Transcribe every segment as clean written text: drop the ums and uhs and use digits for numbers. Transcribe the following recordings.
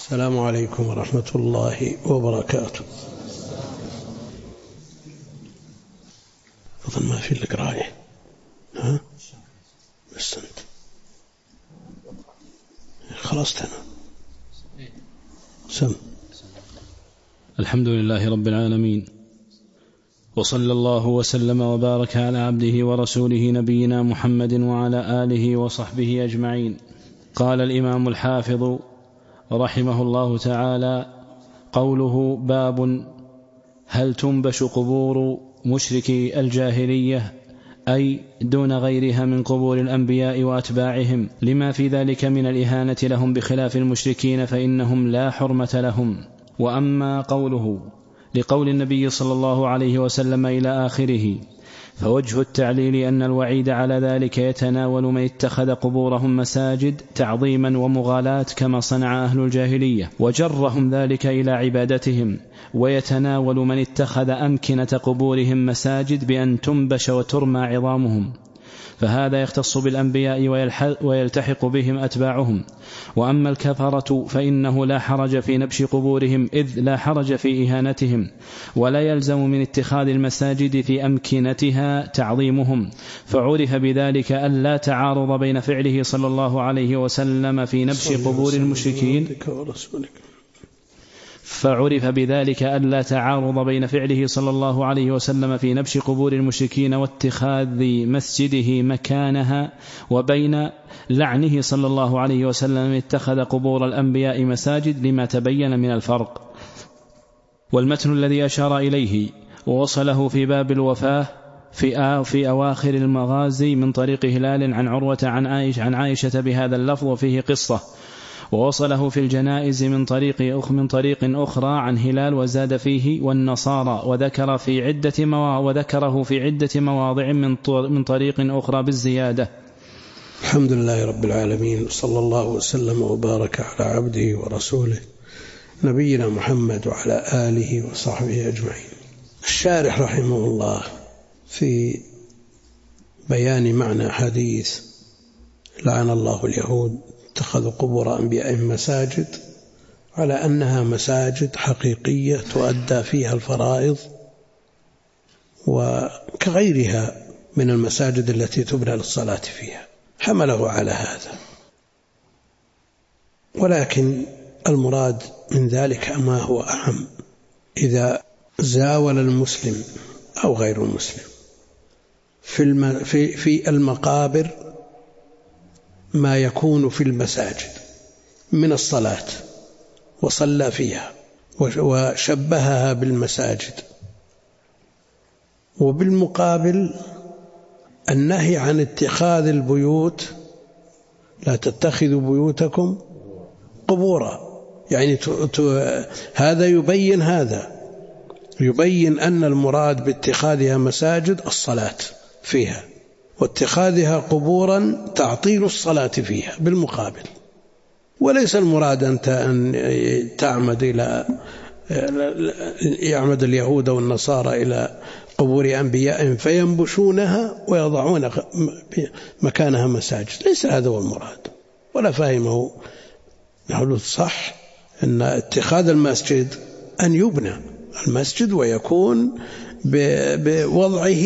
السلام عليكم ورحمة الله وبركاته. أظن ما في لك راية. ها بس أنت خلصت أنا سم. الحمد لله رب العالمين، وصلى الله وسلم وبارك على عبده ورسوله نبينا محمد وعلى آله وصحبه أجمعين. قال الإمام الحافظ رحمه الله تعالى: قوله باب هل تنبش قبور مشركي الجاهلية، أي دون غيرها من قبور الأنبياء وأتباعهم، لما في ذلك من الإهانة لهم بخلاف المشركين فإنهم لا حرمة لهم. وأما قوله لقول النبي صلى الله عليه وسلم إلى آخره، فوجه التعليل أن الوعيد على ذلك يتناول من اتخذ قبورهم مساجد تعظيما ومغالاة كما صنع أهل الجاهلية وجرهم ذلك إلى عبادتهم، ويتناول من اتخذ أمكنة قبورهم مساجد بأن تنبش وترمى عظامهم، فهذا يختص بالأنبياء ويلتحق بهم أتباعهم. وأما الكفرة فإنه لا حرج في نبش قبورهم، إذ لا حرج في إهانتهم، ولا يلزم من اتخاذ المساجد في أمكنتها تعظيمهم، فعرف بذلك ألا تعارض بين فعله صلى الله عليه وسلم في نبش قبور المشركين فعرف بذلك ألا تعارض بين فعله صلى الله عليه وسلم في نبش قبور المشركين واتخاذ مسجده مكانها، وبين لعنه صلى الله عليه وسلم اتخذ قبور الأنبياء مساجد، لما تبين من الفرق. والمتن الذي أشار إليه ووصله في باب الوفاة في أواخر المغازي من طريق هلال عن عروة عن عائشة بهذا اللفظ وفيه قصة، ووصله في الجنائز من طريق أخرى عن هلال وزاد فيه والنصارى، وذكره في عدة مواضع من طريق أخرى بالزيادة. الحمد لله رب العالمين، صلى الله وسلم وبارك على عبده ورسوله نبينا محمد وعلى آله وصحبه أجمعين. الشارح رحمه الله في بيان معنى حديث لعن الله اليهود اتخذوا قبور أنبيائهم مساجد على أنها مساجد حقيقية تؤدى فيها الفرائض، وكغيرها من المساجد التي تبنى للصلاة فيها، حمله على هذا. ولكن المراد من ذلك ما هو أهم، إذا زاول المسلم أو غير المسلم في المقابر ما يكون في المساجد من الصلاة وصلى فيها وشبهها بالمساجد، وبالمقابل النهي عن اتخاذ البيوت، لا تتخذوا بيوتكم قبورا، يعني هذا يبين أن المراد باتخاذها مساجد الصلاة فيها، واتخاذها قبورا تعطيل الصلاة فيها بالمقابل. وليس المراد أن يعمد اليهود والنصارى إلى قبور أنبيائهم فينبشونها ويضعون مكانها مساجد، ليس هذا هو المراد، ولا فاهمه نقول صح. أن اتخاذ المسجد أن يبنى المسجد ويكون بوضعه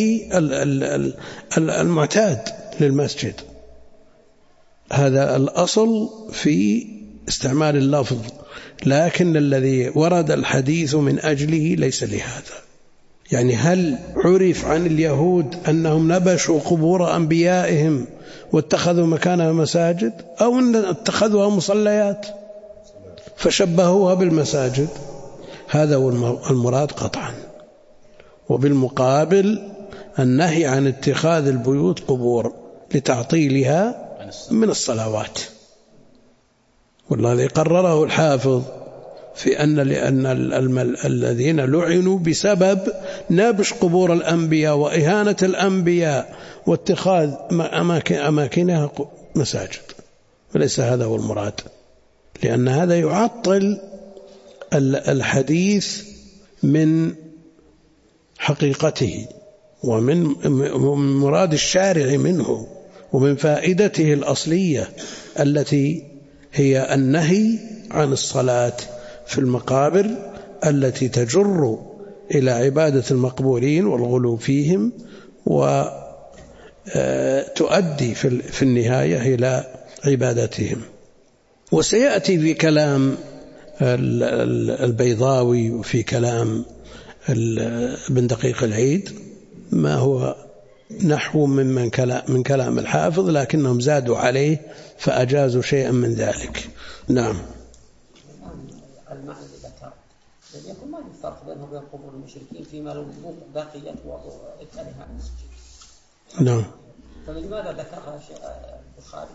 المعتاد للمسجد، هذا الأصل في استعمال اللفظ، لكن الذي ورد الحديث من أجله ليس لهذا. يعني هل عرف عن اليهود أنهم نبشوا قبور أنبيائهم واتخذوا مكانها مساجد، أو أن اتخذوها مصليات فشبهوها بالمساجد؟ هذا هو المراد قطعا. وبالمقابل النهي عن اتخاذ البيوت قبور لتعطيلها من الصلوات. والذي قرره الحافظ في أن الذين لعنوا بسبب نبش قبور الأنبياء وإهانة الأنبياء واتخاذ أماكنها مساجد، وليس هذا هو المراد، لأن هذا يعطل الحديث من حقيقته ومن مراد الشارع منه ومن فائدته الأصلية التي هي النهي عن الصلاة في المقابر التي تجر إلى عبادة المقبورين والغلو فيهم وتؤدي في النهاية إلى عبادتهم. وسيأتي في كلام البيضاوي وفي كلام ابن دقيق العيد ما هو نحو من كلام الحافظ، لكنهم زادوا عليه فأجازوا شيئا من ذلك. نعم. المعنى اللي ذكر يكون ما في فرق بينهم وبين قبور المشركين فيما لو بقيت وإتالها المسجد. نعم. فلماذا ذكرها البخاري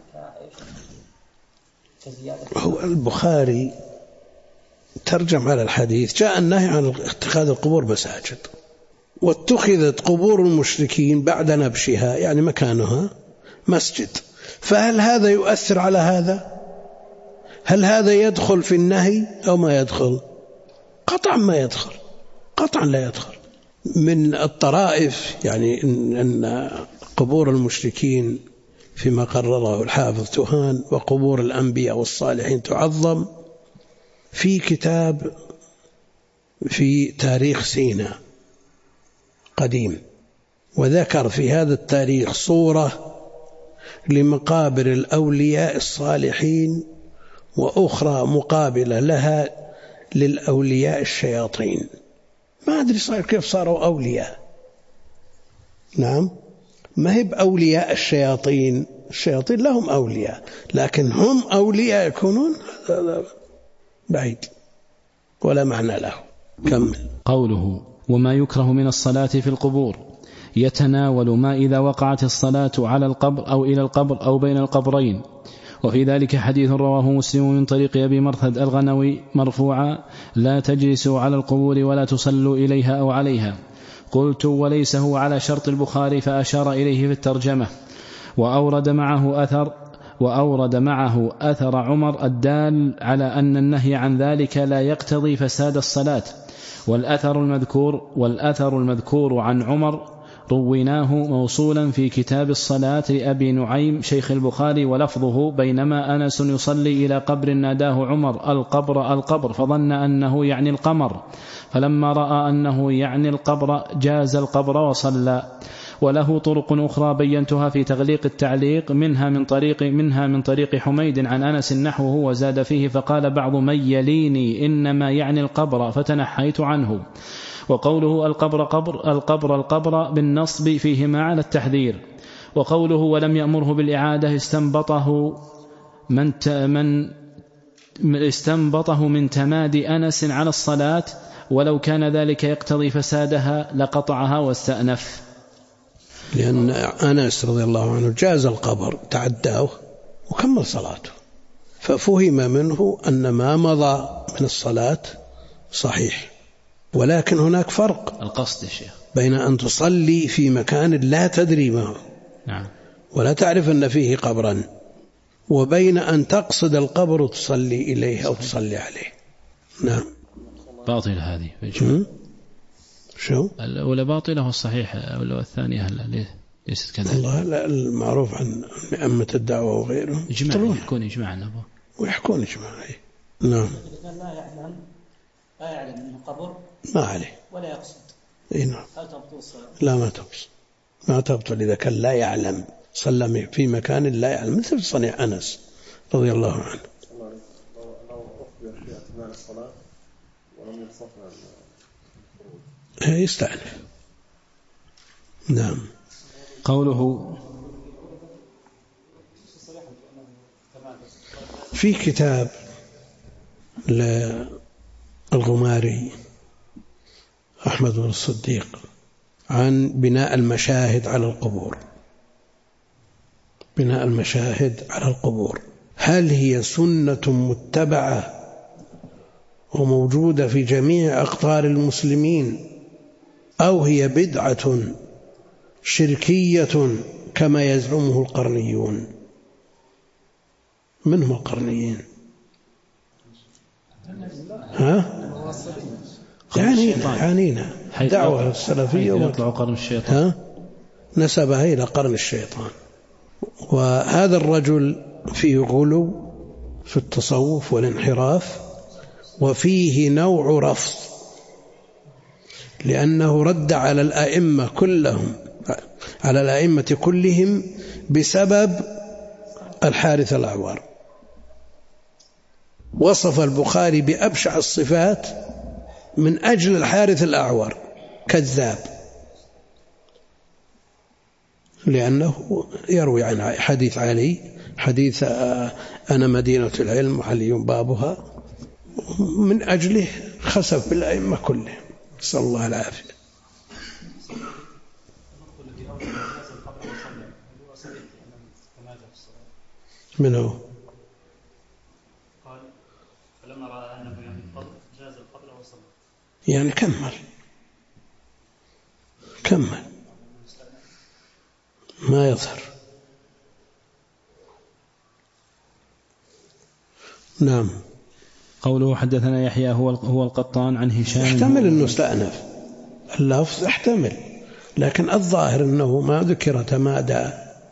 كزيادة؟ هو البخاري ترجم على الحديث جاء النهي عن اتخاذ القبور مساجد، واتخذت قبور المشركين بعد نبشها يعني مكانها مسجد، فهل هذا يؤثر على هذا؟ هل هذا يدخل في النهي أو ما يدخل؟ قطعا ما يدخل، قطعا لا يدخل. من الطرائف يعني أن قبور المشركين فيما قرره الحافظ تهان، وقبور الأنبياء والصالحين تعظم. في كتاب في تاريخ سيناء قديم، وذكر في هذا التاريخ صورة لمقابر الأولياء الصالحين وأخرى مقابلة لها للأولياء الشياطين. ما أدري صار كيف صاروا أولياء. نعم، ما هي بأولياء الشياطين، الشياطين لهم أولياء، لكن هم أولياء يكونون هذا بعيد ولا معنى له. كمل. قوله وما يكره من الصلاة في القبور يتناول ما إذا وقعت الصلاة على القبر أو إلى القبر أو بين القبرين، وفي ذلك حديث رواه مسلم من طريق أبي مرثد الغنوي مرفوعا لا تجلسوا على القبور ولا تصلوا إليها أو عليها. قلت وليس هو على شرط البخاري، فأشار إليه في الترجمة. وأورد معه أثر عمر الدال على أن النهي عن ذلك لا يقتضي فساد الصلاة. والأثر المذكور عن عمر رويناه موصولا في كتاب الصلاة لأبي نعيم شيخ البخاري، ولفظه بينما أنس يصلي إلى قبر ناداه عمر القبر فظن أنه يعني القمر، فلما رأى أنه يعني القبر جاز القبر وصلى. وله طرق أخرى بينتها في تغليق التعليق، منها من طريق حميد عن أنس نحوه وزاد فيه فقال بعض من يليني إنما يعني القبر فتنحيت عنه. وقوله القبر بالنصب فيهما على التحذير. وقوله ولم يأمره بالإعادة استنبطه من تمادي أنس على الصلاة، ولو كان ذلك يقتضي فسادها لقطعها واستأنف. لأن أنس رضي الله عنه جاز القبر تعداه وكمل صلاته، ففهم منه أن ما مضى من الصلاة صحيح. ولكن هناك فرق القصد الشيخ بين أن تصلي في مكان لا تدري ما هو نعم ولا تعرف أن فيه قبرا، وبين أن تقصد القبر وتصلي إليه أو تصلي عليه. نعم. باطل هذه شو الأولى باطلة والصحيح الثانية ليست كذلك. الله لا، المعروف عن أئمة الدعوة وغيرهم يكون إجماعا ويحكون إجماعا. نعم. لا يعلم أنه قبر ما عليه ولا يقصد. نعم. هل تبطل الصلاة؟ لا ما تبطل إذا كان لا يعلم، صلى في مكان لا يعلم، مثل صنيع أنس رضي الله عنه. لو أخبر في أثناء الصلاة ولم يصفنا يستأنف. نعم. قوله في كتاب للغماري أحمد بن الصديق عن بناء المشاهد على القبور. بناء المشاهد على القبور هل هي سنة متبعة وموجودة في جميع أقطار المسلمين، أو هي بدعة شركية كما يزعمه القرنيون؟ من هم القرنيين؟ يعنينا دعوة السلفية يطلع قرن الشيطان، نسبها إلى قرن الشيطان. وهذا الرجل فيه غلو في التصوف والانحراف، وفيه نوع رفض، لأنه رد على الأئمة كلهم بسبب الحارث الأعور. وصف البخاري بأبشع الصفات من أجل الحارث الأعور، كذاب، لأنه يروي عن حديث علي، حديث أنا مدينة العلم وعلي بابها، من أجله خسف بالأئمة كلهم، نسأل الله العافية. من هو؟ قال فلما رأى أنه يعني القبر جاز القبر وصلى. يعني كمل ما يظهر. نعم. قوله حدثنا يحيى هو القطان عن هشام. احتمل أنه استأنف اللفظ، احتمل، لكن الظاهر أنه ما ذكر تمادى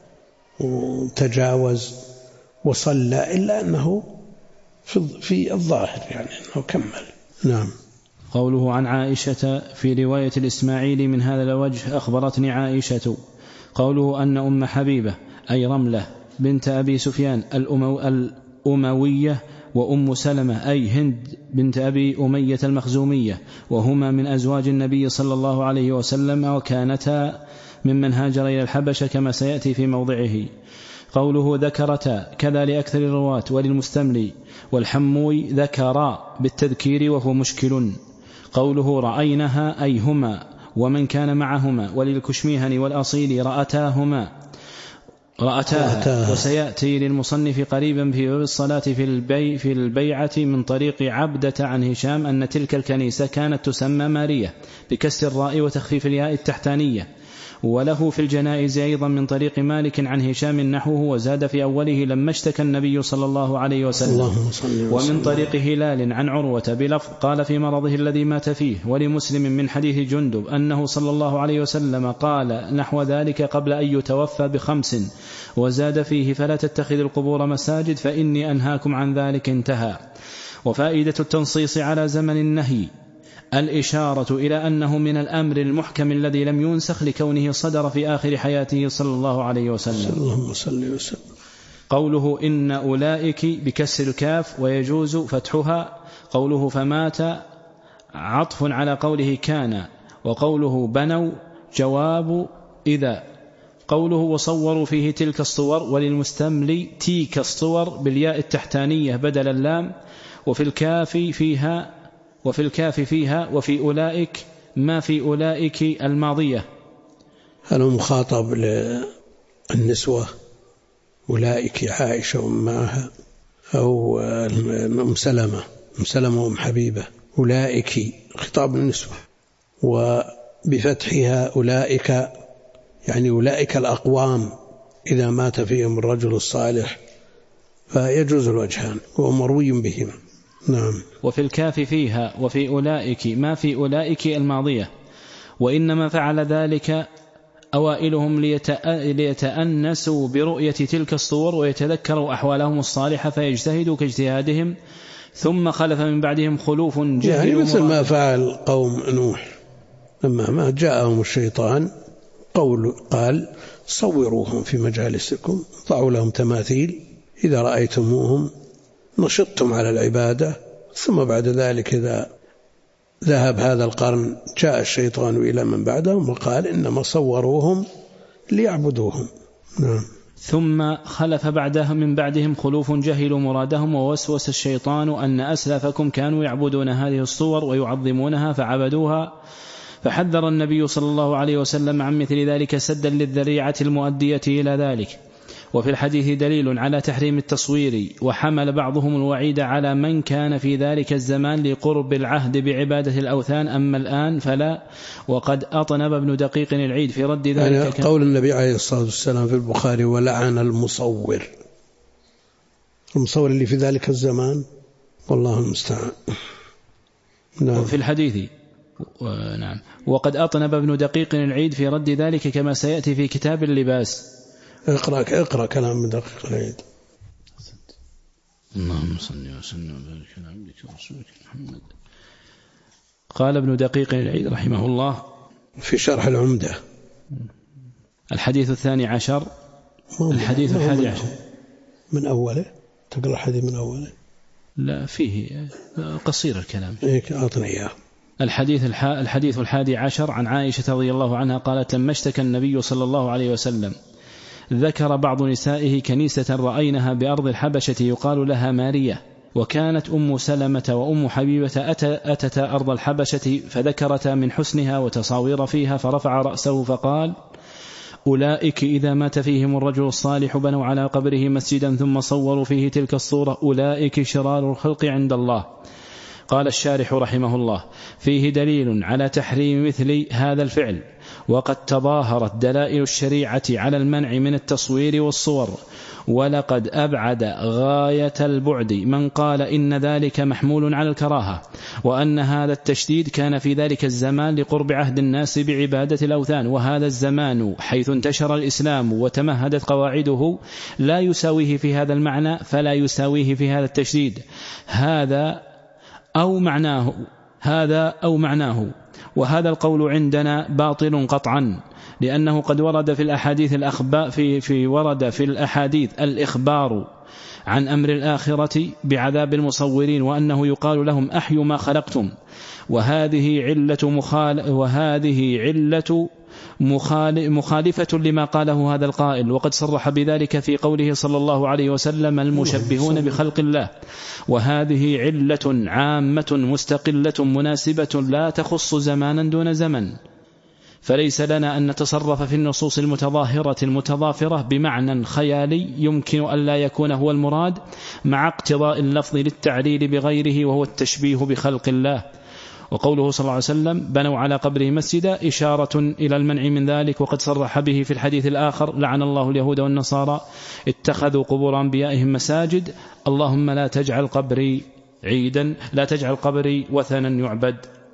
وتجاوز وصلى، إلا أنه في الظاهر يعني أنه كمل. نعم. قوله عن عائشة في رواية الإسماعيلي من هذا الوجه أخبرتني عائشة. قوله أن أم حبيبة أي رملة بنت أبي سفيان الأموية، وأم سلمة أي هند بنت أبي أمية المخزومية، وهما من أزواج النبي صلى الله عليه وسلم، وكانتا ممن هاجر إلى الحبشة كما سيأتي في موضعه. قوله ذكرتا كذا لأكثر الرواة وللمستملي، والحموي ذكرا بالتذكير وهو مشكل. قوله رأينها أي هما ومن كان معهما، وللكشميهني والأصيل رأتاها، وسيأتي للمصنف قريبا في باب الصلاة في البيعة من طريق عبدة عن هشام أن تلك الكنيسة كانت تسمى مارية بكسر الراء وتخفيف الياء التحتانية. وله في الجنائز أيضا من طريق مالك عن هشام نحوه، وزاد في أوله لما اشتكى النبي صلى الله عليه وسلم. ومن طريق هلال عن عروة بلفظ قال في مرضه الذي مات فيه. ولمسلم من حديث جندب أنه صلى الله عليه وسلم قال نحو ذلك قبل أن يتوفى ب5، وزاد فيه فلا تتخذ القبور مساجد فإني أنهاكم عن ذلك، انتهى. وفائدة التنصيص على زمن النهي الإشارة إلى أنه من الأمر المحكم الذي لم ينسخ لكونه صدر في آخر حياته صلى الله عليه وسلم. اللهم صل وسلم. قوله إن أولئك بكسر الكاف ويجوز فتحها. قوله فمات عطف على قوله كان، وقوله بنوا جواب إذا. قوله وصوروا فيه تلك الصور، وللمستملي تيك الصور بالياء التحتانية بدل اللام، وفي الكاف فيها وفي أولئك ما في أولئك الماضية. هل مخاطب للنسوة أولئك عائشة ومعها، أو أم سلمة وأم حبيبة؟ أولئك خطاب النسوة، وبفتحها أولئك يعني أولئك الأقوام إذا مات فيهم الرجل الصالح فيجوز الوجهان، وهو مروي بهما. نعم. وفي الكاف فيها وفي أولئك ما في أولئك الماضية. وإنما فعل ذلك أوائلهم ليتأنسوا برؤية تلك الصور ويتذكروا أحوالهم الصالحة فيجتهدوا كاجتهادهم، ثم خلف من بعدهم خلوف جهل، يعني مثل ما فعل قوم نوح لما ما جاءهم الشيطان قال صوروهم في مجالسكم، ضعوا لهم تماثيل إذا رأيتموهم نشطتم على العبادة، ثم بعد ذلك إذا ذهب هذا القرن جاء الشيطان إلى من بعدهم وقال إنما صوروهم ليعبدوهم. نعم. ثم خلف من بعدهم خلوف جهلوا مرادهم، ووسوس الشيطان أن أسلافكم كانوا يعبدون هذه الصور ويعظمونها فعبدوها، فحذر النبي صلى الله عليه وسلم عن مثل ذلك سدا للذريعة المؤدية إلى ذلك. وفي الحديث دليل على تحريم التصوير، وحمل بعضهم الوعيد على من كان في ذلك الزمان لقرب العهد بعبادة الأوثان، أما الآن فلا. وقد أطنب ابن دقيق العيد في رد ذلك يعني قول النبي عليه الصلاة والسلام في البخاري ولعن المصور اللي في ذلك الزمان، والله المستعان. نعم. في الحديث نعم. وقد أطنب ابن دقيق العيد في رد ذلك كما سيأتي في كتاب اللباس. اقرأ كلام ابن دقيق العيد. اللهم صل وسلم وبارك على عبدك ورسولك محمد. قال ابن دقيق العيد رحمه الله في شرح العمدة: الحديث 12. الحديث 11 من أوله. تقرأ الحديث من أوله؟ لا، فيه قصير الكلام. أعطني إياه. الحديث 11 عن عائشة رضي الله عنها قالت: لما اشتكى النبي صلى الله عليه وسلم ذكر بعض نسائه كنيسة رأينها بأرض الحبشة يقال لها مارية، وكانت أم سلمة وأم حبيبة أتتا أرض الحبشة فذكرتا من حسنها وتصاوير فيها، فرفع رأسه فقال: أولئك إذا مات فيهم الرجل الصالح بنوا على قبره مسجدا ثم صوروا فيه تلك الصورة، أولئك شرار الخلق عند الله. قال الشارح رحمه الله: فيه دليل على تحريم مثل هذا الفعل، وقد تظاهرت دلائل الشريعة على المنع من التصوير والصور، ولقد أبعد غاية البعد من قال إن ذلك محمول على الكراهة، وأن هذا التشديد كان في ذلك الزمان لقرب عهد الناس بعبادة الأوثان، وهذا الزمان حيث انتشر الإسلام وتمهدت قواعده لا يساويه في هذا المعنى، فلا يساويه في هذا التشديد. هذا أو معناه، وهذا القول عندنا باطل قطعا، لأنه قد ورد في الأحاديث ورد في الأحاديث الإخبار عن أمر الآخرة بعذاب المصورين، وأنه يقال لهم: أحيوا ما خلقتم. وهذه علة مخالفة لما قاله هذا القائل، وقد صرح بذلك في قوله صلى الله عليه وسلم: المشبهون بخلق الله. وهذه علة عامة مستقلة مناسبة لا تخص زمانا دون زمن، فليس لنا أن نتصرف في النصوص المتظاهرة المتضافرة بمعنى خيالي يمكن أن لا يكون هو المراد، مع اقتضاء اللفظ للتعليل بغيره وهو التشبيه بخلق الله. وقوله صلى الله عليه وسلم: بنوا على قبره مسجدا، إشارة إلى المنع من ذلك، وقد صرح به في الحديث الآخر: لعن الله اليهود والنصارى اتخذوا قبور أنبيائهم مساجد، اللهم لا تجعل قبري عيدا، لا تجعل قبري وثنا يعبد.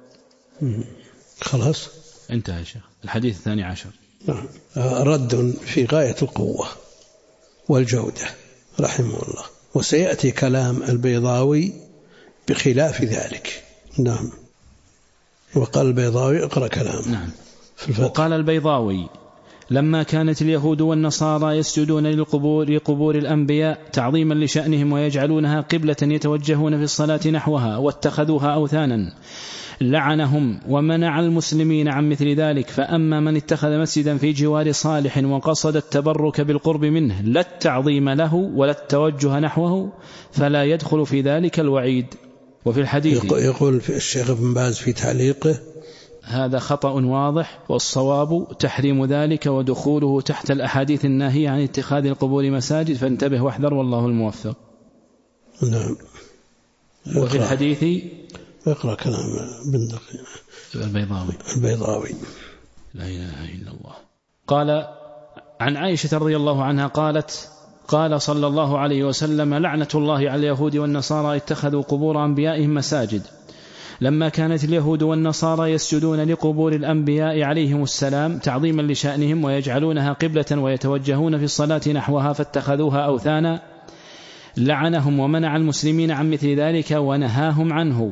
خلاص انتهى يا شيخ. الحديث 12. رد في غاية القوة والجودة رحمه الله، وسيأتي كلام البيضاوي بخلاف ذلك. نعم. وقال البيضاوي: اقرأ كلام. نعم. وقال البيضاوي: لما كانت اليهود والنصارى يسجدون لقبور الأنبياء تعظيما لشأنهم ويجعلونها قبلة يتوجهون في الصلاة نحوها واتخذوها أوثانا، لعنهم ومنع المسلمين عن مثل ذلك. فأما من اتخذ مسجدا في جوار صالح وقصد التبرك بالقرب منه لا التعظيم له ولا التوجه نحوه، فلا يدخل في ذلك الوعيد. وفي الحديث يقول في الشيخ ابن باز في تعليقه: هذا خطأ واضح، والصواب تحريم ذلك ودخوله تحت الأحاديث الناهية عن اتخاذ القبور مساجد، فانتبه واحذر والله الموفق. نعم. وفي الحديث اقرأ كلام ابن دقيق البيضاوي. لا إله إلا الله. قال عن عائشة رضي الله عنها قالت: قال صلى الله عليه وسلم: لعنة الله على اليهود والنصارى اتخذوا قبور أنبيائهم مساجد. لما كانت اليهود والنصارى يسجدون لقبور الأنبياء عليهم السلام تعظيما لشأنهم ويجعلونها قبلة ويتوجهون في الصلاة نحوها فاتخذوها أوثانا، لعنهم ومنع المسلمين عن مثل ذلك ونهاهم عنه.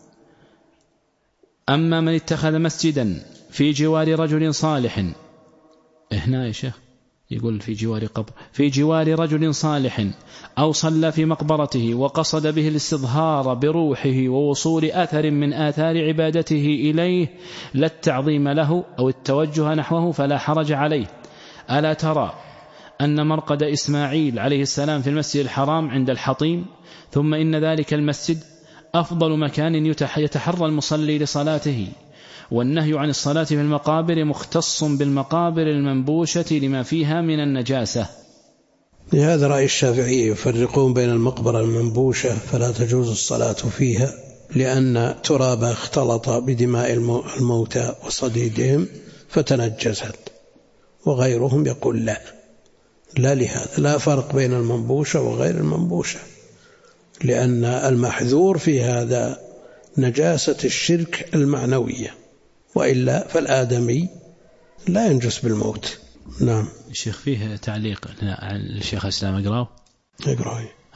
أما من اتخذ مسجدا في جوار رجل صالح، هنا يا شيخ يقول في جوار رجل صالح، أو صلى في مقبرته وقصد به الاستظهار بروحه ووصول أثر من آثار عبادته إليه لا التعظيم له أو التوجه نحوه، فلا حرج عليه. ألا ترى أن مرقد إسماعيل عليه السلام في المسجد الحرام عند الحطيم، ثم إن ذلك المسجد أفضل مكان يتحرى المصلي لصلاته، والنهي عن الصلاة في المقابر مختص بالمقابر المنبوشة لما فيها من النجاسة. لهذا رأي الشافعي يفرقون بين المقبرة المنبوشة فلا تجوز الصلاة فيها لأن ترابها اختلط بدماء الموتى وصديدهم فتنجست، وغيرهم يقول لا لهذا لا فرق بين المنبوشة وغير المنبوشة، لأن المحذور في هذا نجاسة الشرك المعنوية، وإلا فالآدمي لا ينجس بالموت. نعم. الشيخ فيه تعليق الشيخ الإسلام اقرأه.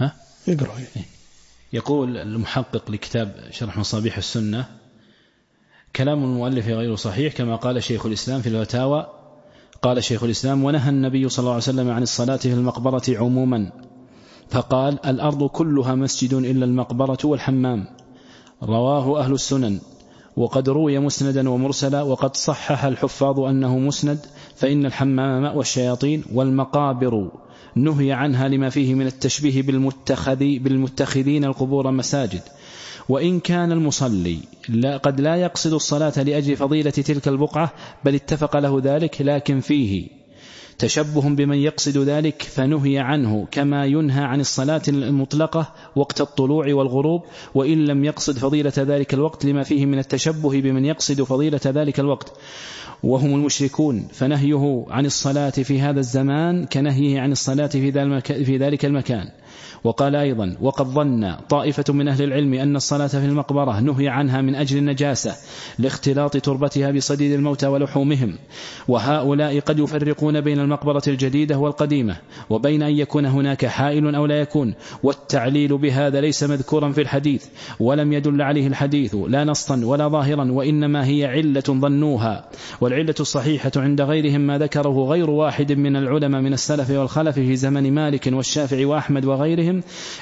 اقرأ. يقول المحقق لكتاب شرح مصابيح السنة: كلام المؤلف غير صحيح كما قال شيخ الإسلام في الفتاوى. قال شيخ الإسلام: ونهى النبي صلى الله عليه وسلم عن الصلاة في المقبرة عموما، فقال: الأرض كلها مسجد إلا المقبرة والحمام. رواه أهل السنن، وقد روي مسندا ومرسلا، وقد صحح الحفاظ أنه مسند، فإن الحمام مأوى الشياطين، والمقابر نهي عنها لما فيه من التشبيه بالمتخذين القبور مساجد. وإن كان المصلي قد لا يقصد الصلاة لأجل فضيلة تلك البقعة، بل اتفق له ذلك، لكن فيه تشبه بمن يقصد ذلك فنهي عنه، كما ينهى عن الصلاة المطلقة وقت الطلوع والغروب، وإن لم يقصد فضيلة ذلك الوقت لما فيه من التشبه بمن يقصد فضيلة ذلك الوقت وهم المشركون، فنهيه عن الصلاة في هذا الزمان كنهيه عن الصلاة في ذلك المكان. وقال أيضا: وقد ظن طائفة من أهل العلم أن الصلاة في المقبرة نهي عنها من أجل النجاسة لاختلاط تربتها بصديد الموتى ولحومهم، وهؤلاء قد يفرقون بين المقبرة الجديدة والقديمة، وبين أن يكون هناك حائل أو لا يكون، والتعليل بهذا ليس مذكورا في الحديث، ولم يدل عليه الحديث لا نصا ولا ظاهرا، وإنما هي علة ظنوها. والعلة الصحيحة عند غيرهم ما ذكره غير واحد من العلماء من السلف والخلف في زمن مالك والشافعي وأحمد وغيرهم،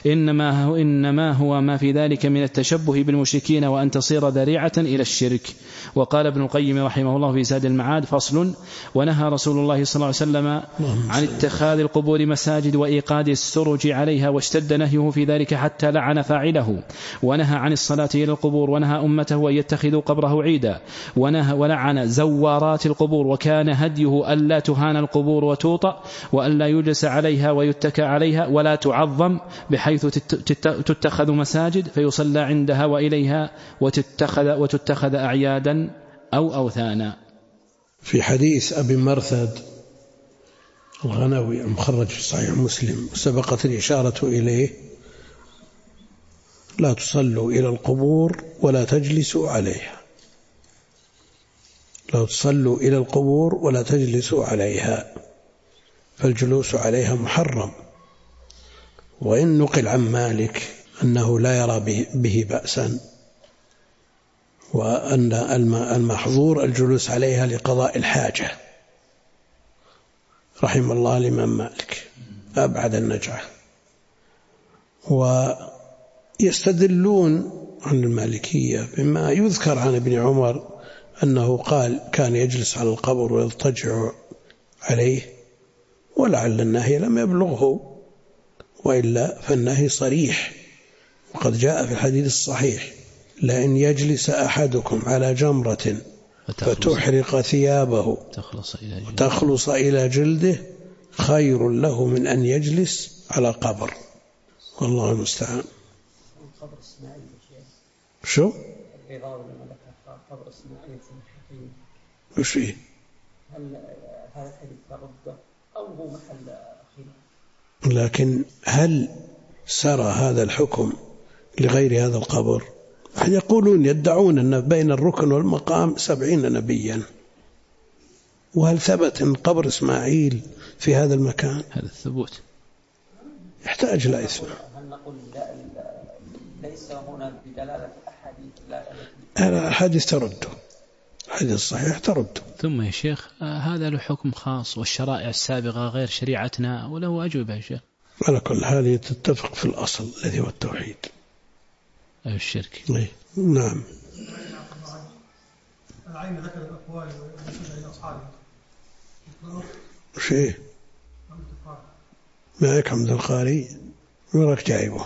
إنما هو ما في ذلك من التشبه بالمشركين وأن تصير ذريعة إلى الشرك. وقال ابن القيم رحمه الله في زاد المعاد: فصل: ونهى رسول الله صلى الله عليه وسلم عن اتخاذ القبور مساجد وإيقاد السرج عليها، واشتد نهيه في ذلك حتى لعن فاعله، ونهى عن الصلاة إلى القبور، ونهى أمته أن يتخذوا قبره عيدا، ولعن زوارات القبور، وكان هديه ألا تهان القبور وتوطأ، وألا يجلس عليها ويتكى عليها، ولا تعظم بحيث تتخذ مساجد فيصلى عندها وإليها وتتخذ أعيادا أو أوثانا. في حديث أبي مرثد الغنوي المخرج في صحيح مسلم سبقت الإشارة إليه: لا تصلوا إلى القبور ولا تجلسوا عليها، لا تصلوا إلى القبور ولا تجلسوا عليها، فالجلوس عليها محرم. وإن نقل عن مالك أنه لا يرى به بأسا، وأن المحظور الجلوس عليها لقضاء الحاجة، رحم الله الإمام مالك أبعد النجعة. ويستدلون عن المالكية بما يذكر عن ابن عمر أنه قال: كان يجلس على القبر ويضطجع عليه، ولعل النهي لم يبلغه، وإلا فالنهي صريح، وقد جاء في الحديث الصحيح: لأن يجلس أحدكم على جمرة فتحرق ثيابه تخلص إلى جلده خير له من أن يجلس على قبر. والله المستعان. شو؟ قبر إسماعيل وش فيه؟ هل هذا الحديث رده أو هو محل خلاف؟ لكن هل سرى هذا الحكم لغير هذا القبر؟ يقولون يدعون أن بين الركن والمقام 70 نبيا، وهل ثبت أن قبر إسماعيل في هذا المكان؟ هذا الثبوت يحتاج لا اسمه. هل نقول ليس هنا بدلالة أحاديث؟ الحديث ترده، الحديث الصحيح ترده. ثم يا شيخ هذا له حكم خاص، والشرائع السابقة غير شريعتنا، وله أجوبة يا شيخ. على كل حال تتفق في الأصل الذي هو التوحيد، أي الشرك. نعم. العين ذكر الأقوال والمسؤول إلى أصحابه. شيء معك عبد القاري وراك جايبه؟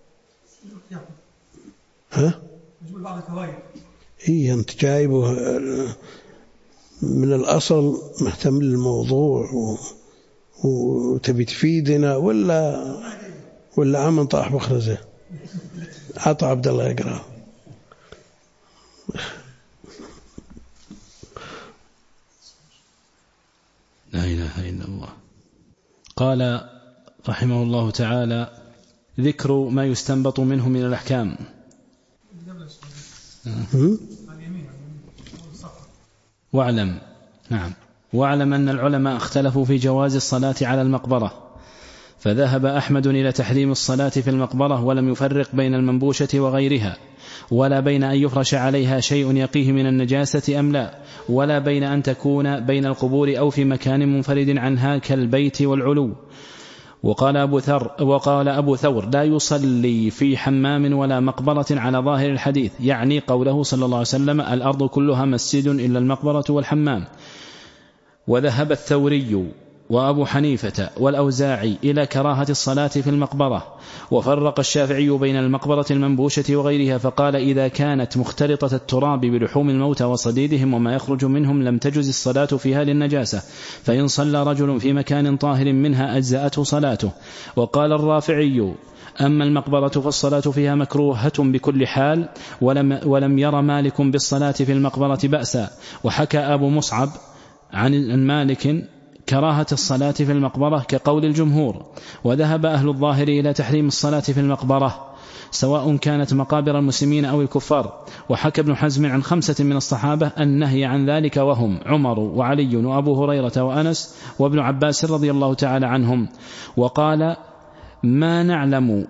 ها؟ يقول بعض الفوائد. إيه أنت جايبه من الأصل مهتم للموضوع وتبي تفيدنا ولا عمن طاح بخرزه؟ عطى عبد الله يقرأ. لا إله إلا الله. قال رحمه الله تعالى: ذكر ما يستنبط منه من الأحكام. واعلم أن العلماء اختلفوا في جواز الصلاة على المقبرة، فذهب أحمد إلى تحريم الصلاة في المقبرة، ولم يفرق بين المنبوشة وغيرها، ولا بين أن يفرش عليها شيء يقيه من النجاسة أم لا، ولا بين أن تكون بين القبور أو في مكان منفرد عنها كالبيت والعلو. وقال أبو ثور لا يصلي في حمام ولا مقبرة على ظاهر الحديث، يعني قوله صلى الله عليه وسلم الأرض كلها مسجد إلا المقبرة والحمام. وذهب الثوري وأبو حنيفة والأوزاعي إلى كراهة الصلاة في المقبرة. وفرق الشافعي بين المقبرة المنبوشة وغيرها، فقال إذا كانت مختلطة التراب بلحوم الموتى وصديدهم وما يخرج منهم لم تجز الصلاة فيها للنجاسة، فإن صلى رجل في مكان طاهر منها أجزأته صلاته. وقال الرافعي أما المقبرة فالصلاة فيها مكروهة بكل حال، ولم ير مالك بالصلاة في المقبرة بأسا. وحكى أبو مصعب عن مالك كراهة الصلاة في المقبرة كقول الجمهور. وذهب أهل الظاهر إلى تحريم الصلاة في المقبرة سواء كانت مقابر المسلمين أو الكفار. وحكى ابن حزم عن 5 من الصحابة النهي عن ذلك، وهم عمر وعلي وأبو هريرة وأنس وابن عباس رضي الله تعالى عنهم. وقال ما نعلم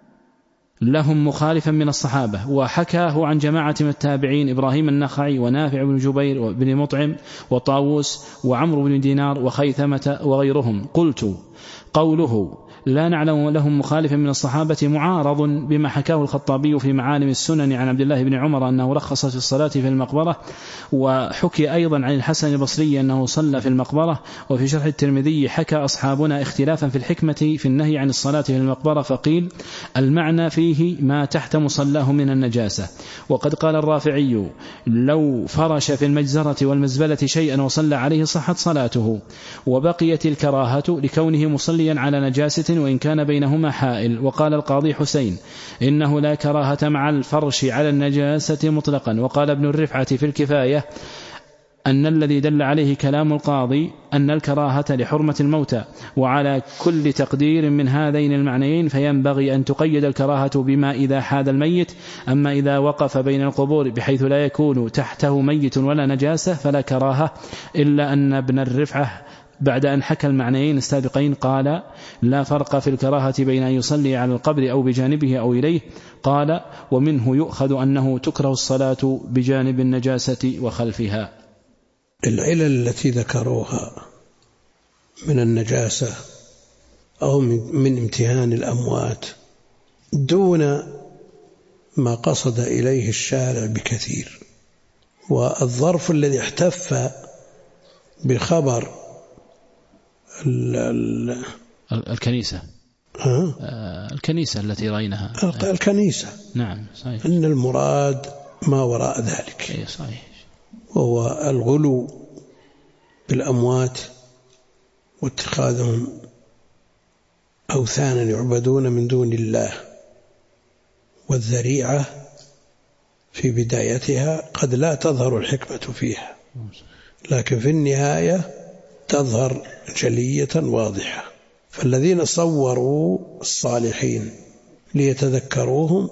لهم مخالفا من الصحابة. وحكاه عن جماعة من التابعين إبراهيم النخعي ونافع بن جبير وابن مطعم وطاووس وعمرو بن دينار وخيثمة وغيرهم. قلت قوله لا نعلم لهم مخالفا من الصحابة معارض بما حكاه الخطابي في معالم السنن عن عبد الله بن عمر أنه رخص في الصلاة في المقبرة. وحكي أيضا عن الحسن البصري أنه صلى في المقبرة. وفي شرح الترمذي حكى أصحابنا اختلافا في الحكمة في النهي عن الصلاة في المقبرة، فقيل المعنى فيه ما تحت مصلاه من النجاسة. وقد قال الرافعي لو فرش في المجزرة والمزبلة شيئا وصلى عليه صحت صلاته. وبقيت الكراهة لكونه مصليا على نجاسة وإن كان بينهما حائل. وقال القاضي حسين إنه لا كراهة مع الفرش على النجاسة مطلقا. وقال ابن الرفعة في الكفاية أن الذي دل عليه كلام القاضي أن الكراهة لحرمة الموتى. وعلى كل تقدير من هذين المعنيين فينبغي أن تقيد الكراهة بما إذا حاد الميت. أما إذا وقف بين القبور بحيث لا يكون تحته ميت ولا نجاسة فلا كراهة. إلا أن ابن الرفعة بعد أن حكى المعنيين السابقين قال لا فرق في الكراهة بين أن يصلي على القبر أو بجانبه أو إليه. قال ومنه يؤخذ أنه تكره الصلاة بجانب النجاسة وخلفها. العلل التي ذكروها من النجاسة أو من امتهان الأموات دون ما قصد إليه الشارع بكثير. والظرف الذي احتف بخبر الكنيسة الكنيسة التي رأيناها الكنيسة نعم صحيح. إن المراد ما وراء ذلك صحيح. وهو الغلو بالأموات واتخاذهم أوثانا يعبدون من دون الله. والذريعة في بدايتها قد لا تظهر الحكمة فيها، لكن في النهاية تظهر جلية واضحة. فالذين صوروا الصالحين ليتذكروهم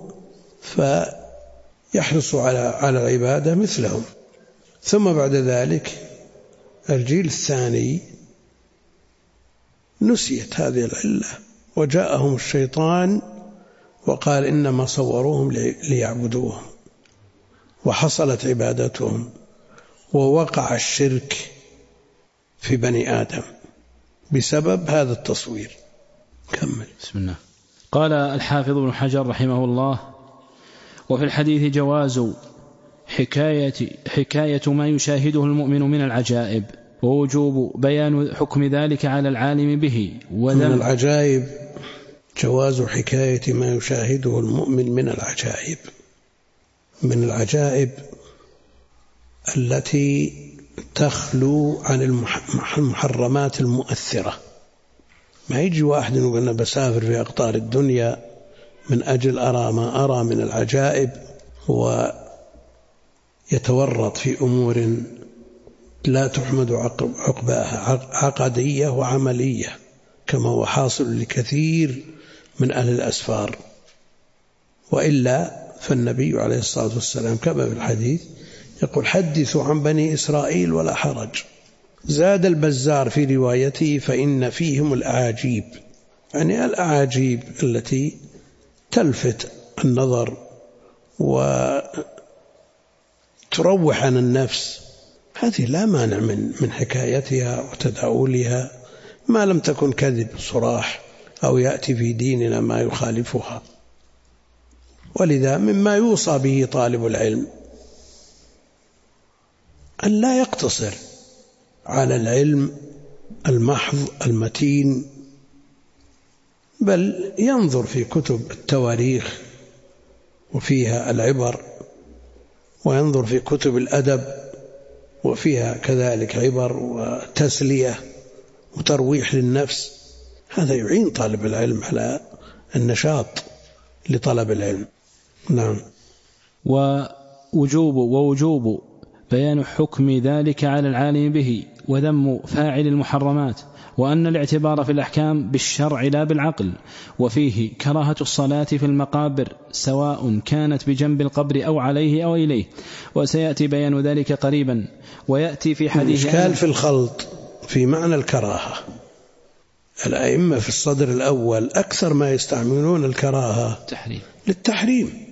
فيحرصوا على العبادة مثلهم. ثم بعد ذلك الجيل الثاني نسيت هذه العلة وجاءهم الشيطان وقال إنما صوروهم ليعبدوهم، وحصلت عبادتهم ووقع الشرك في بني آدم بسبب هذا التصوير. كمل. بسم الله. قال الحافظ ابن حجر رحمه الله وفي الحديث جواز حكاية ما يشاهده المؤمن من العجائب، ووجوب بيان حكم ذلك على العالم به. من العجائب جواز حكاية ما يشاهده المؤمن من العجائب. من العجائب التي تخلو عن المحرمات المؤثرة. ما يجي واحد يقول أنا بسافر في أقطار الدنيا من أجل أرى ما أرى من العجائب ويتورط في أمور لا تحمد عقباها، عقدية وعملية، كما هو حاصل لكثير من أهل الأسفار. وإلا فالنبي عليه الصلاة والسلام كما في الحديث يقول حدثوا عن بني إسرائيل ولا حرج. زاد البزار في روايته فإن فيهم الأعاجيب، يعني الأعاجيب التي تلفت النظر وتروح عن النفس، هذه لا مانع من حكايتها وتداولها ما لم تكن كذب صراح أو يأتي في ديننا ما يخالفها. ولذا مما يوصى به طالب العلم أن لا يقتصر على العلم المحض المتين، بل ينظر في كتب التواريخ وفيها العبر، وينظر في كتب الأدب وفيها كذلك عبر وتسلية وترويح للنفس. هذا يعين طالب العلم على النشاط لطلب العلم. نعم. ووجوب بيان حكم ذلك على العالم به، وذم فاعل المحرمات، وأن الاعتبار في الأحكام بالشرع لا بالعقل، وفيه كراهة الصلاة في المقابر سواء كانت بجنب القبر أو عليه أو إليه، وسيأتي بيان ذلك قريبا. ويأتي في حديث الإشكال في الخلط في معنى الكراهة. الأئمة في الصدر الأول أكثر ما يستعملون الكراهة للتحريم،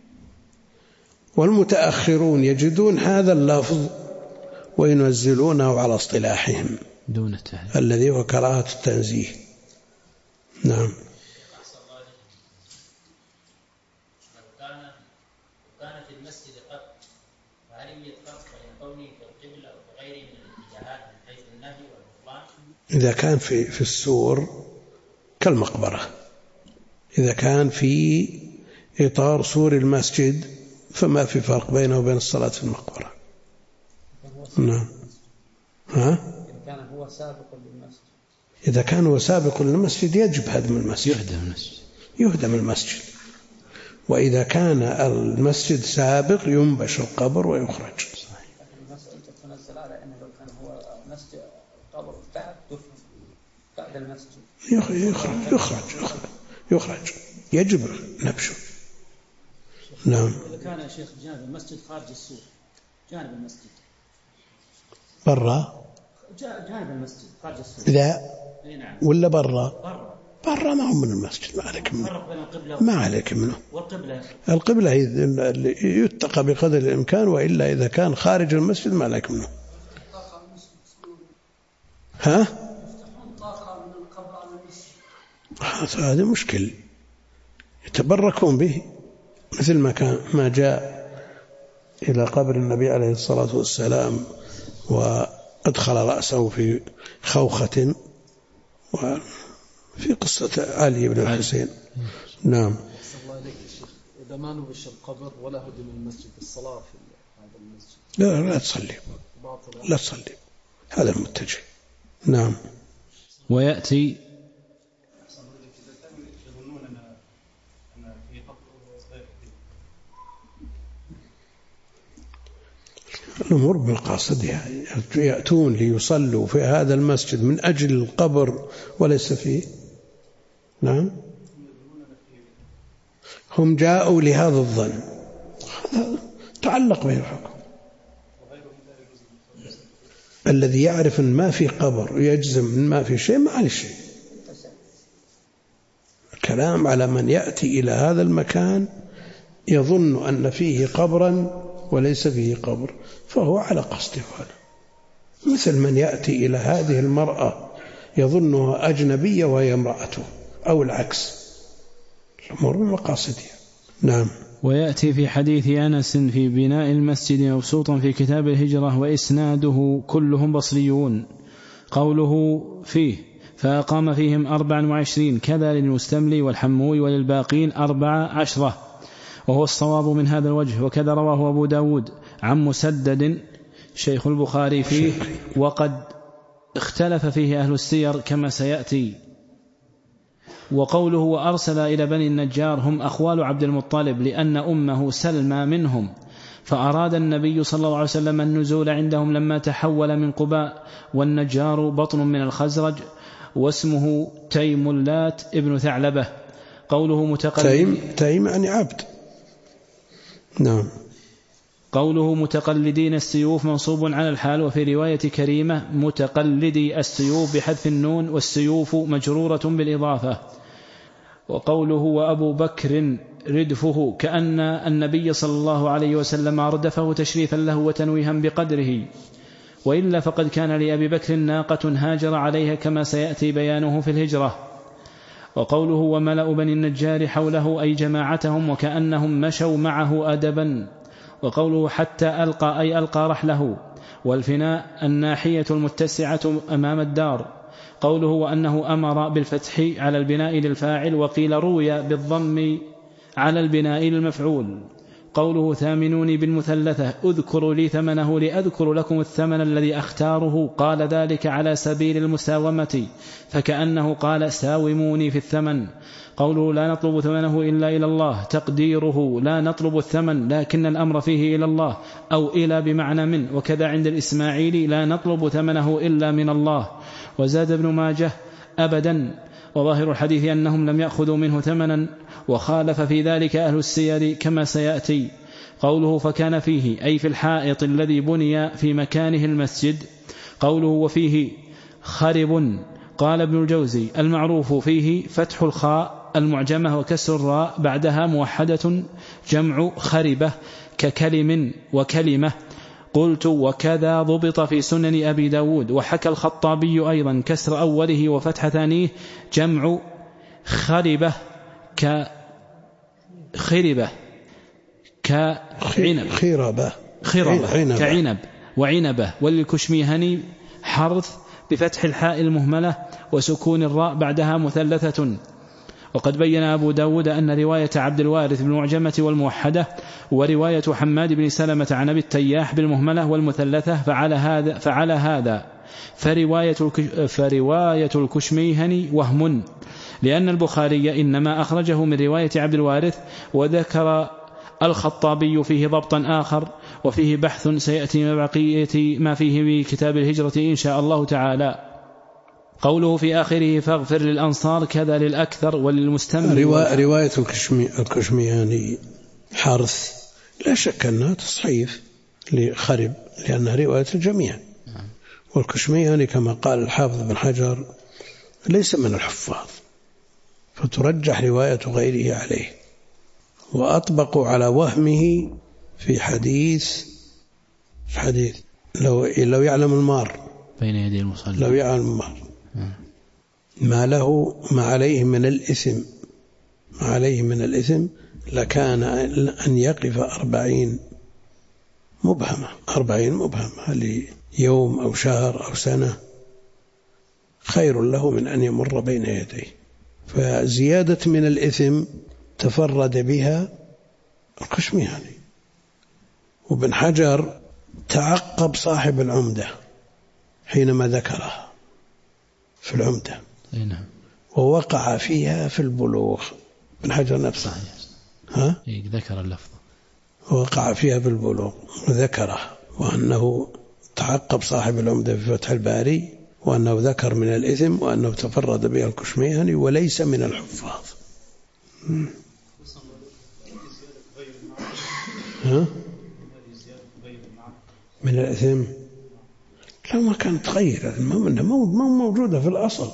والمتأخرون يجدون هذا اللفظ وينزلونه على اصطلاحهم دون التحريم الذي هو كراهة التنزيه. نعم. كانت المسجد قط، فهل يتفرق بين كونه في القبلة وغيره من الاتجاهات من حيث النهي والبطلان؟ إذا كان في السور كالمقبرة، إذا كان في إطار سور المسجد فما في فرق بينه وبين الصلاة في المقبرة. نعم. إذا كان هو سابق للمسجد يجب هدم المسجد، يهدم المسجد. وإذا كان المسجد سابق ينبش القبر ويخرج. المسألة تتنزل على أنه لو كان هو مسجد قبر بعد المسجد يخرج يجب نبشه. نعم. إذا كان يا شيخ جانب المسجد خارج السور، جانب المسجد برا، جانب المسجد خارج السور، لا نعم. ولا برا ما هو من المسجد، ما عليك منه، ما عليك منه. القبلة يتقى بقدر الإمكان، وإلا إذا كان خارج المسجد ما عليك منه. هذا مشكل يتبركون به، مثل ما جاء إلى قبر النبي عليه الصلاة والسلام وأدخل رأسه في خوخة، وفي قصة علي بن الحسين. نعم. إذا ما نبش القبر ولا هدم المسجد، الصلاة في هذا المسجد لا تصلي، هذا المتجه. نعم. ويأتي الأمور بالقاصدها، يأتون ليصلوا في هذا المسجد من أجل القبر وليس فيه. نعم. هم جاءوا لهذا الظن، هذا تعلق به الحكم. الذي يعرف أن ما في قبر ويجزم أن ما في شيء، ما عليه شيء. الكلام على من يأتي إلى هذا المكان يظن أن فيه قبرا وليس فيه قبر، فهو على قصده هذا. مثل من يأتي إلى هذه المرأة يظنها أجنبية وهي امرأته، أو العكس. الأمور بمقاصدها. نعم. ويأتي في حديث أنس في بناء المسجد مبسوطا في كتاب الهجرة، وإسناده كلهم بصريون، قوله فيه فأقام فيهم 24، كذا للمستملي والحموي وللباقين 14، وهو الصواب من هذا الوجه. وكذا رواه أبو داود عن مسدد شيخ البخاري فيه، وقد اختلف فيه أهل السير كما سيأتي. وقوله وأرسل إلى بني النجار هم أخوال عبد المطلب، لأن أمه سلمى منهم، فأراد النبي صلى الله عليه وسلم النزول عندهم لما تحول من قباء. والنجار بطن من الخزرج، واسمه تيم اللات ابن ثعلبة. قوله متقدم تيم يعني عبد. نعم. قوله متقلدين السيوف منصوب على الحال، وفي رواية كريمة متقلدي السيوف بحذف النون، والسيوف مجرورة بالإضافة. وقوله وأبو بكر ردفه كأن النبي صلى الله عليه وسلم ردفه تشريفا له وتنويها بقدره، وإلا فقد كان لأبي بكر ناقة هاجر عليها كما سيأتي بيانه في الهجرة. وقوله وملأ بني النجار حوله أي جماعتهم وكأنهم مشوا معه أدبا. وقوله حتى ألقى أي ألقى رحله، والفناء الناحية المتسعة أمام الدار. قوله وأنه أمر بالفتح على البناء للفاعل، وقيل روي بالضم على البناء للمفعول. قوله ثامنوني بالمثلثة اذكروا لي ثمنه لأذكر لكم الثمن الذي أختاره، قال ذلك على سبيل المساومة، فكأنه قال ساوموني في الثمن. قوله لا نطلب ثمنه إلا إلى الله، تقديره لا نطلب الثمن لكن الأمر فيه إلى الله، أو إلى بمعنى من. وكذا عند الإسماعيلي لا نطلب ثمنه إلا من الله. وزاد ابن ماجه أبدا، وظاهر الحديث أنهم لم يأخذوا منه ثمنا، وخالف في ذلك أهل السير كما سيأتي. قوله فكان فيه أي في الحائط الذي بني في مكانه المسجد. قوله وفيه خرب، قال ابن الجوزي المعروف فيه فتح الخاء المعجمة وكسر الراء بعدها موحدة جمع خربة ككلم وكلمة. قلت وكذا ضبط في سنن أبي داود. وحكى الخطابي أيضا كسر أوله وفتح ثانيه جمع خربة كخربة كعنب خربة كعنب وعنبة. وللكشميهني حرث بفتح الحاء المهملة وسكون الراء بعدها مثلثة. وقد بين أبو داود أن رواية عبد الوارث بالمعجمة والموحدة ورواية حماد بن سلمة عن أبي التياح بالمهملة والمثلثة فعلى هذا فرواية الكشميهني وهم، لأن البخاري إنما أخرجه من رواية عبد الوارث. وذكر الخطابي فيه ضبطا آخر وفيه بحث سيأتي من بقية ما فيه بكتاب الهجرة إن شاء الله تعالى. قوله في آخره فاغفر للأنصار كذا للأكثر وللمستمر. رواية الكشميهاني حرث لا شك أنها تصحيف لخرب، لأنها رواية الجميع. والكشميهاني كما قال الحافظ بن حجر ليس من الحفاظ، فترجح رواية غيره عليه. وأطبقوا على وهمه في حديث لو يعلم المار بين يدي المصلي، لو يعلم المار ما له ما عليه من الإثم لكان أن يقف 40 مبهمة ليوم أو شهر أو سنة خير له من أن يمر بين يديه. فزيادة من الإثم تفرد بها الكشميهاني. وابن حجر تعقب صاحب العمدة حينما ذكرها في العمدة، ووقع فيها في البلوغ. ابن حجر نفسه ذكر اللفظ ووقع فيها في البلوغ وذكره، وأنه تعقب صاحب العمدة في فتح الباري، وأنه ذكر من الإثم وأنه تفرد به الكشميهاني وليس من الحفاظ. من الإثم لو ما كانت تغير مو موجودة في الأصل،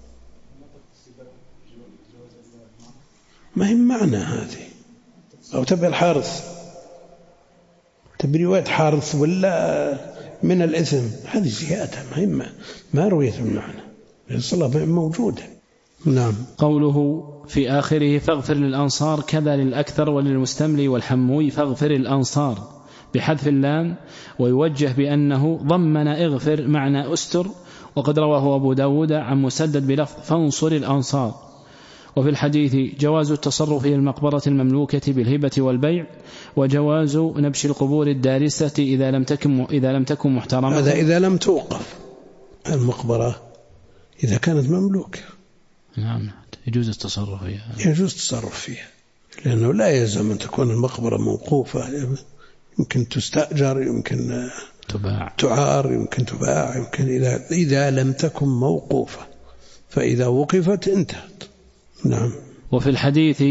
ما هي معنى هذه. أو تبي الحارث، تبي رواية حارث ولا من الإثم، هذه زيادة مهمة ما رويت المعنى الصلاة موجودة. نعم. قوله في آخره فاغفر للأنصار كذا للأكثر وللمستملي والحموي فاغفر الأنصار بحذف اللام، ويوجه بأنه ضمن اغفر معنى أستر. وقد رواه أبو داود عن مسدد بلفظ فانصر الأنصار. وفي الحديث جواز التصرف في المقبرة المملوكة بالهبة والبيع، وجواز نبش القبور الدارسة إذا لم تكن محترمة. هذا إذا لم توقف المقبرة، إذا كانت مملوكة نعم يجوز التصرف فيها. لأنه لا يلزم أن تكون المقبرة موقوفة، يمكن تستأجر، يمكن تعار، يمكن تباع، يمكن إذا لم تكن موقوفة، فإذا وقفت انتهت. نعم. وفي الحديث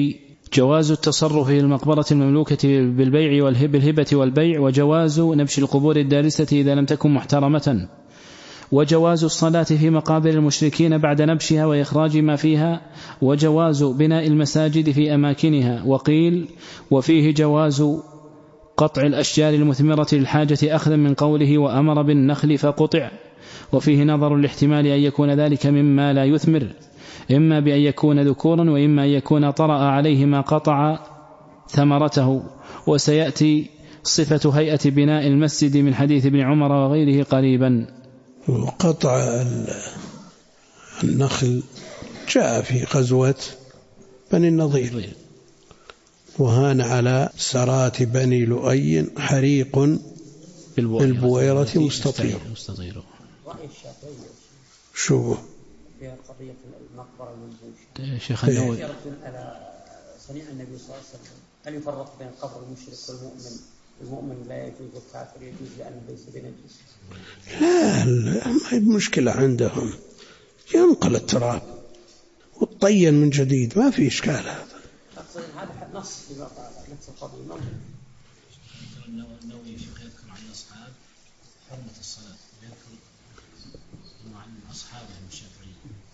جواز التصرف في المقبرة المملوكة بالبيع بالهبة والبيع، وجواز نبش القبور الدارسة إذا لم تكن محترمة، وجواز الصلاة في مقابر المشركين بعد نبشها وإخراج ما فيها، وجواز بناء المساجد في أماكنها. وقيل وفيه جواز قطع الأشجار المثمرة للحاجة أخذا من قوله وأمر بالنخل فقطع. وفيه نظر لاحتمال أن يكون ذلك مما لا يثمر، إما بأن يكون ذكورا وإما أن يكون طرأ عليه ما قطع ثمرته. وسيأتي صفة هيئة بناء المسجد من حديث ابن عمر وغيره قريبا. وقطع النخل جاء في غزوة بني النضير، وهان على سرات بني لؤي حريق بالبويرة مستطير. رأي الشافعي شو في قضية المقبرة المنبوشة شيخ النووي على صنيع النبي صلى الله عليه وسلم، هل يفرق بين قبر المشرك والمؤمن؟ المؤمن لا يجوز والكافر يجوز لأنه ليس بنجس. لا ما هي مشكلة عندهم، ينقل التراب والطين من جديد، ما في إشكال. هذا هذا نص في نفس القضية. النووي يذكر عن الأصحاب حرمة الصلاة، ويذكر عن أصحابه الشافعي.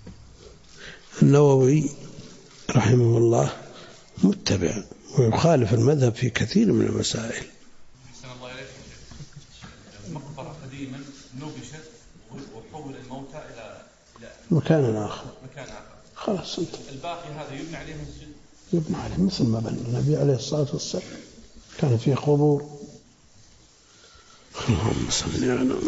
النووي رحمه الله متبع ويخالف المذهب في كثير من المسائل. أحسن الله إليك. مقبرة قديما نبشت وحول الموتى إلى مكان آخر خلاص الباقي هذا يبنى عليه مسجد، يبنى عليه مثل ما بنى النبي عليه الصلاة والسلام، كان فيه قبور. اللهم صل على محمد.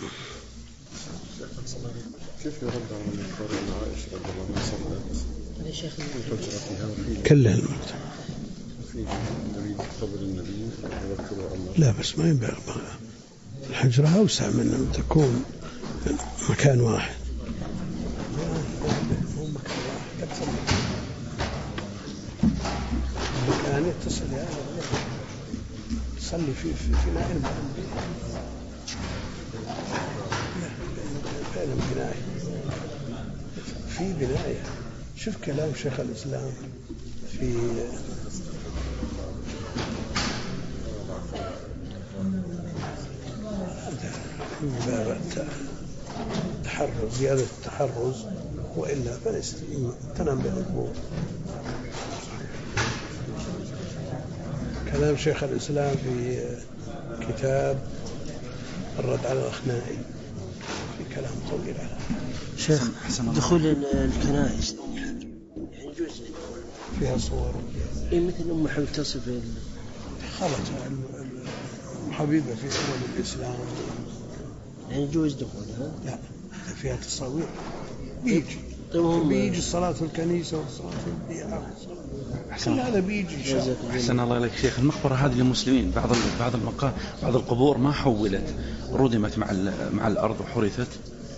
كيف يرد على من يقول أن عائشة رضي الله عنها صلت الحجرة فيها كلها الموت في نريد قبر النبي وذكر الله. لا بس ما ينبغي، الحجرة أوسع من أن تكون مكان واحد. مكان يتصل تصلي في بناء المنبه في بناية. شوف كلام شيخ الإسلام في باب التحرز، زيادة التحرز، وإلا تنام بالقبور. كلام شيخ الإسلام في كتاب الرد على الأخنائي في كلام طويل على شيخ. دخول الكنائس يعني جزء فيها صور مثل أم حبيبة تصف خلط حبيبة في أول الإسلام يعني جوز دخولها. لا فيها تصاوير بيجي الصلاة في الكنيسة والصلاة في البيعة، كل هذا بيجي إن شاء الله. أحسن الله إليك شيخ. المقبرة هذه للمسلمين، بعض القبور ما حولت، ردمت مع الأرض وحرثت.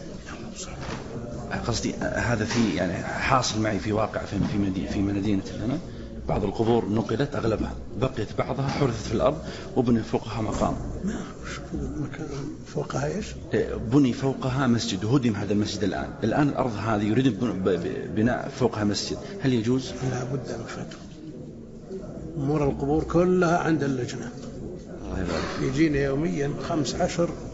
قصدي هذا في يعني حاصل معي في واقع في مدينة لنا، بعض القبور نقلت أغلبها، بقيت بعضها حرثت في الأرض وبني فوقها مقام. مكان فوقها إيش؟ بني فوقها مسجد، هدم هذا المسجد الآن الأرض هذه يريد بناء فوقها مسجد، هل يجوز؟ لا بد من فتوى. أمور القبور كلها عند اللجنة. يجينا يوميا 15